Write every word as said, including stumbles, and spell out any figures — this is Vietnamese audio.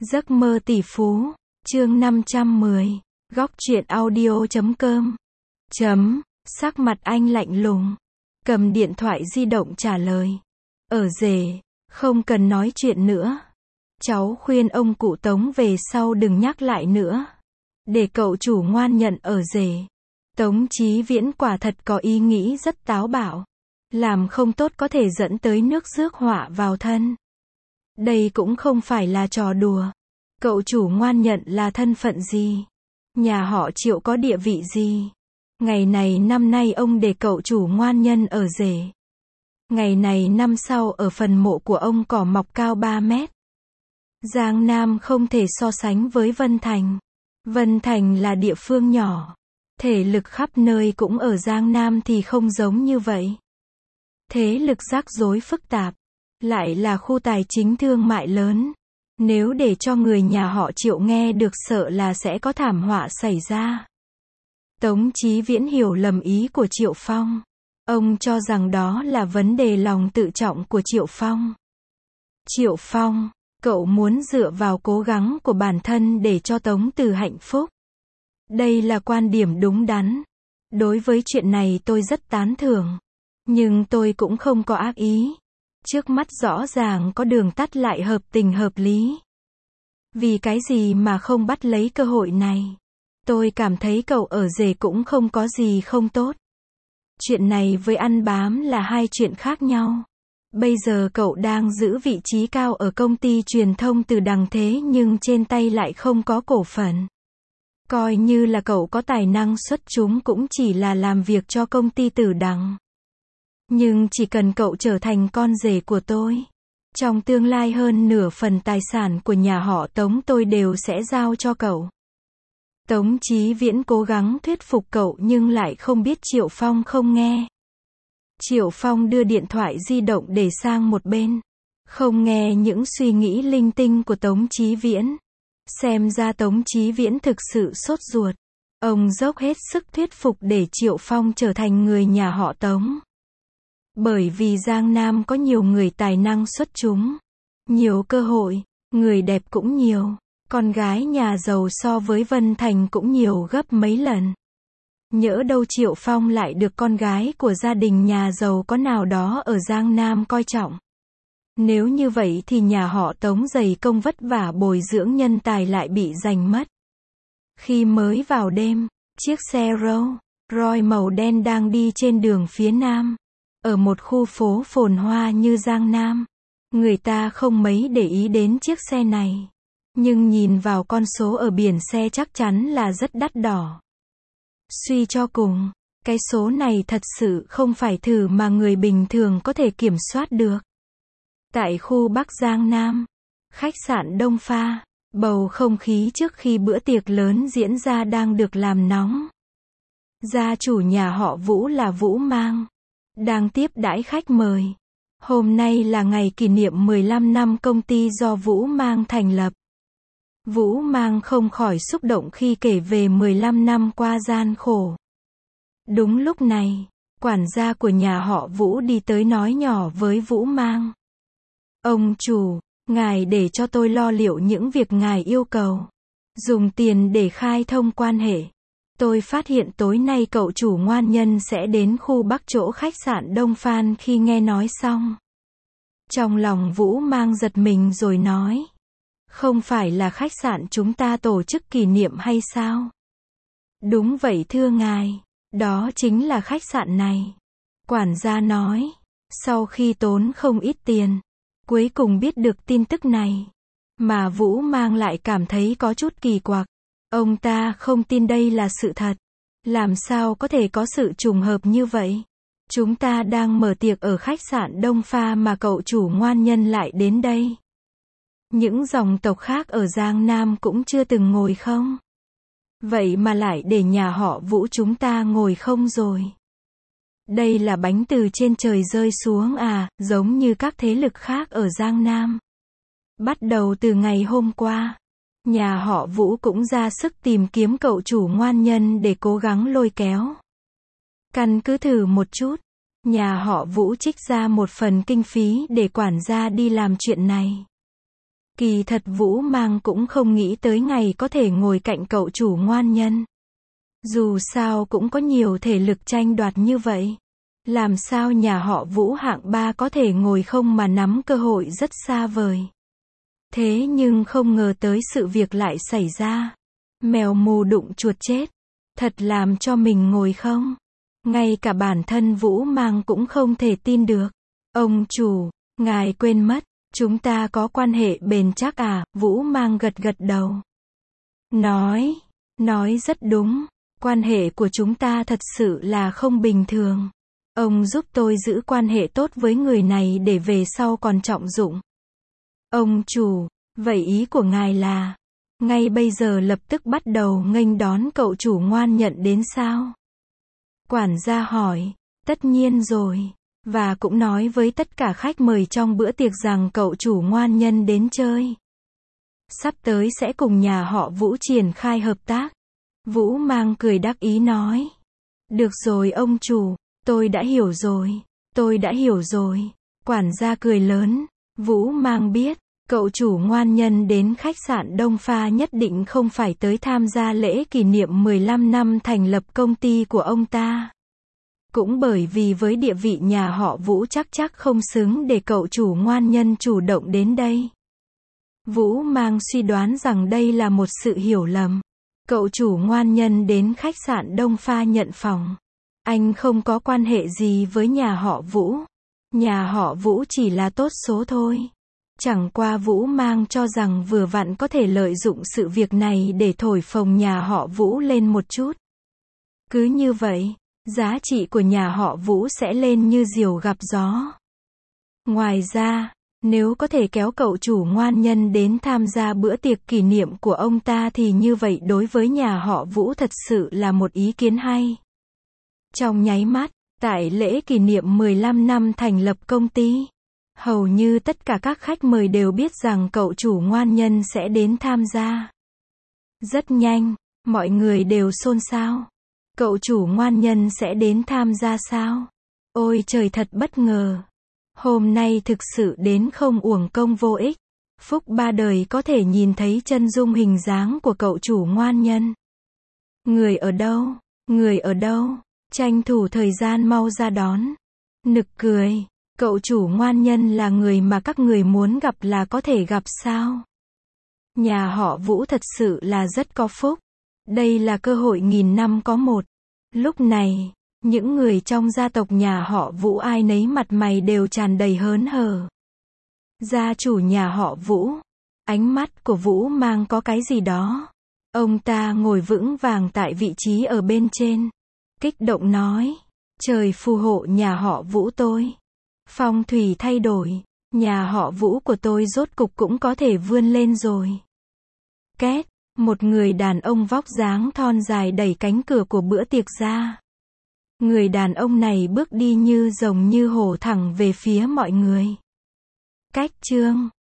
Giấc mơ tỷ phú, chương năm trăm mười, góc truyện audio chấm com. Chấm, sắc mặt anh lạnh lùng, cầm điện thoại di động trả lời. Ở rể, không cần nói chuyện nữa. Cháu khuyên ông cụ Tống về sau đừng nhắc lại nữa. Để cậu chủ ngoan nhận ở rể. Tống Chí Viễn quả thật có ý nghĩ rất táo bạo. Làm không tốt có thể dẫn tới nước rước họa vào thân. Đây cũng không phải là trò đùa. Cậu chủ ngoan nhận là thân phận gì? Nhà họ Triệu có địa vị gì? Ngày này năm nay ông để cậu chủ ngoan nhân ở rể. Ngày này năm sau ở phần mộ của ông cỏ mọc cao ba mét. Giang Nam không thể so sánh với Vân Thành. Vân Thành là địa phương nhỏ. Thể lực khắp nơi cũng ở Giang Nam thì không giống như vậy. Thế lực rắc rối phức tạp. Lại là khu tài chính thương mại lớn. Nếu để cho người nhà họ Triệu nghe được sợ là sẽ có thảm họa xảy ra. Tống Chí Viễn hiểu lầm ý của Triệu Phong. Ông cho rằng đó là vấn đề lòng tự trọng của Triệu Phong. Triệu Phong, cậu muốn dựa vào cố gắng của bản thân để cho Tống Từ hạnh phúc. Đây là quan điểm đúng đắn. Đối với chuyện này tôi rất tán thưởng. Nhưng tôi cũng không có ác ý. Trước mắt rõ ràng có đường tắt lại hợp tình hợp lý. Vì cái gì mà không bắt lấy cơ hội này? Tôi cảm thấy cậu ở rể cũng không có gì không tốt. Chuyện này với ăn bám là hai chuyện khác nhau. Bây giờ cậu đang giữ vị trí cao ở công ty truyền thông Từ Đằng thế nhưng trên tay lại không có cổ phần. Coi như là cậu có tài năng xuất chúng cũng chỉ là làm việc cho công ty Từ Đằng. Nhưng chỉ cần cậu trở thành con rể của tôi, trong tương lai hơn nửa phần tài sản của nhà họ Tống tôi đều sẽ giao cho cậu. Tống Chí Viễn cố gắng thuyết phục cậu nhưng lại không biết Triệu Phong không nghe. Triệu Phong đưa điện thoại di động để sang một bên. Không nghe những suy nghĩ linh tinh của Tống Chí Viễn. Xem ra Tống Chí Viễn thực sự sốt ruột. Ông dốc hết sức thuyết phục để Triệu Phong trở thành người nhà họ Tống. Bởi vì Giang Nam có nhiều người tài năng xuất chúng. Nhiều cơ hội, người đẹp cũng nhiều. Con gái nhà giàu so với Vân Thành cũng nhiều gấp mấy lần. Nhỡ đâu Triệu Phong lại được con gái của gia đình nhà giàu có nào đó ở Giang Nam coi trọng. Nếu như vậy thì nhà họ Tống dày công vất vả bồi dưỡng nhân tài lại bị giành mất. Khi mới vào đêm, chiếc xe Rolls Royce màu đen đang đi trên đường phía nam. Ở một khu phố phồn hoa như Giang Nam, người ta không mấy để ý đến chiếc xe này. Nhưng nhìn vào con số ở biển xe chắc chắn là rất đắt đỏ. Suy cho cùng, cái số này thật sự không phải thử mà người bình thường có thể kiểm soát được. Tại khu Bắc Giang Nam, khách sạn Đông Pha, bầu không khí trước khi bữa tiệc lớn diễn ra đang được làm nóng. Gia chủ nhà họ Vũ là Vũ Mang, đang tiếp đãi khách mời. Hôm nay là ngày kỷ niệm mười lăm năm công ty do Vũ Mang thành lập. Vũ Mang không khỏi xúc động khi kể về mười lăm năm qua gian khổ. Đúng lúc này, quản gia của nhà họ Vũ đi tới nói nhỏ với Vũ Mang. Ông chủ, ngài để cho tôi lo liệu những việc ngài yêu cầu. Dùng tiền để khai thông quan hệ. Tôi phát hiện tối nay cậu chủ ngoan nhân sẽ đến khu Bắc chỗ khách sạn Đông Phan. Khi nghe nói xong, trong lòng Vũ Mang giật mình rồi nói. Không phải là khách sạn chúng ta tổ chức kỷ niệm hay sao? Đúng vậy thưa ngài, đó chính là khách sạn này. Quản gia nói, sau khi tốn không ít tiền, cuối cùng biết được tin tức này. Mà Vũ Mang lại cảm thấy có chút kỳ quặc. Ông ta không tin đây là sự thật. Làm sao có thể có sự trùng hợp như vậy? Chúng ta đang mở tiệc ở khách sạn Đông Pha mà cậu chủ ngoan nhân lại đến đây. Những dòng tộc khác ở Giang Nam cũng chưa từng ngồi không? Vậy mà lại để nhà họ Vũ chúng ta ngồi không rồi? Đây là bánh từ trên trời rơi xuống à, giống như các thế lực khác ở Giang Nam. Bắt đầu từ ngày hôm qua, nhà họ Vũ cũng ra sức tìm kiếm cậu chủ ngoan nhân để cố gắng lôi kéo. Căn cứ thử một chút, nhà họ Vũ trích ra một phần kinh phí để quản gia đi làm chuyện này. Kỳ thật Vũ Mang cũng không nghĩ tới ngày có thể ngồi cạnh cậu chủ ngoan nhân. Dù sao cũng có nhiều thể lực tranh đoạt như vậy. Làm sao nhà họ Vũ hạng ba có thể ngồi không mà nắm cơ hội rất xa vời. Thế nhưng không ngờ tới sự việc lại xảy ra. Mèo mù đụng chuột chết. Thật làm cho mình ngồi không. Ngay cả bản thân Vũ Mang cũng không thể tin được. Ông chủ, ngài quên mất, chúng ta có quan hệ bền chắc à? Vũ Mang gật gật đầu. Nói, nói rất đúng. Quan hệ của chúng ta thật sự là không bình thường. Ông giúp tôi giữ quan hệ tốt với người này để về sau còn trọng dụng. Ông chủ, vậy ý của ngài là, ngay bây giờ lập tức bắt đầu nghênh đón cậu chủ ngoan nhận đến sao? Quản gia hỏi, tất nhiên rồi. Và cũng nói với tất cả khách mời trong bữa tiệc rằng cậu chủ ngoan nhân đến chơi. Sắp tới sẽ cùng nhà họ Vũ triển khai hợp tác. Vũ Mang cười đắc ý nói. Được rồi ông chủ, tôi đã hiểu rồi, tôi đã hiểu rồi. Quản gia cười lớn. Vũ Mang biết, cậu chủ ngoan nhân đến khách sạn Đông Pha nhất định không phải tới tham gia lễ kỷ niệm mười lăm năm thành lập công ty của ông ta. Cũng bởi vì với địa vị nhà họ Vũ chắc chắc không xứng để cậu chủ ngoan nhân chủ động đến đây. Vũ Mang suy đoán rằng đây là một sự hiểu lầm. Cậu chủ ngoan nhân đến khách sạn Đông Pha nhận phòng. Anh không có quan hệ gì với nhà họ Vũ. Nhà họ Vũ chỉ là tốt số thôi. Chẳng qua Vũ Mang cho rằng vừa vặn có thể lợi dụng sự việc này để thổi phồng nhà họ Vũ lên một chút. Cứ như vậy, giá trị của nhà họ Vũ sẽ lên như diều gặp gió. Ngoài ra, nếu có thể kéo cậu chủ ngoan nhân đến tham gia bữa tiệc kỷ niệm của ông ta thì như vậy đối với nhà họ Vũ thật sự là một ý kiến hay. Trong nháy mắt, tại lễ kỷ niệm mười lăm năm thành lập công ty, hầu như tất cả các khách mời đều biết rằng cậu chủ ngoan nhân sẽ đến tham gia. Rất nhanh, mọi người đều xôn xao. Cậu chủ ngoan nhân sẽ đến tham gia sao? Ôi trời thật bất ngờ. Hôm nay thực sự đến không uổng công vô ích. Phúc ba đời có thể nhìn thấy chân dung hình dáng của cậu chủ ngoan nhân. Người ở đâu? Người ở đâu? Tranh thủ thời gian mau ra đón. Nực cười. Cậu chủ ngoan nhân là người mà các người muốn gặp là có thể gặp sao? Nhà họ Vũ thật sự là rất có phúc. Đây là cơ hội nghìn năm có một. Lúc này, những người trong gia tộc nhà họ Vũ ai nấy mặt mày đều tràn đầy hớn hở. Gia chủ nhà họ Vũ. Ánh mắt của Vũ Mang có cái gì đó. Ông ta ngồi vững vàng tại vị trí ở bên trên. Kích động nói. Trời phù hộ nhà họ Vũ tôi. Phong thủy thay đổi. Nhà họ Vũ của tôi rốt cục cũng có thể vươn lên rồi. Két. Một người đàn ông vóc dáng thon dài đẩy cánh cửa của bữa tiệc ra. Người đàn ông này bước đi như rồng như hổ thẳng về phía mọi người. Cách chương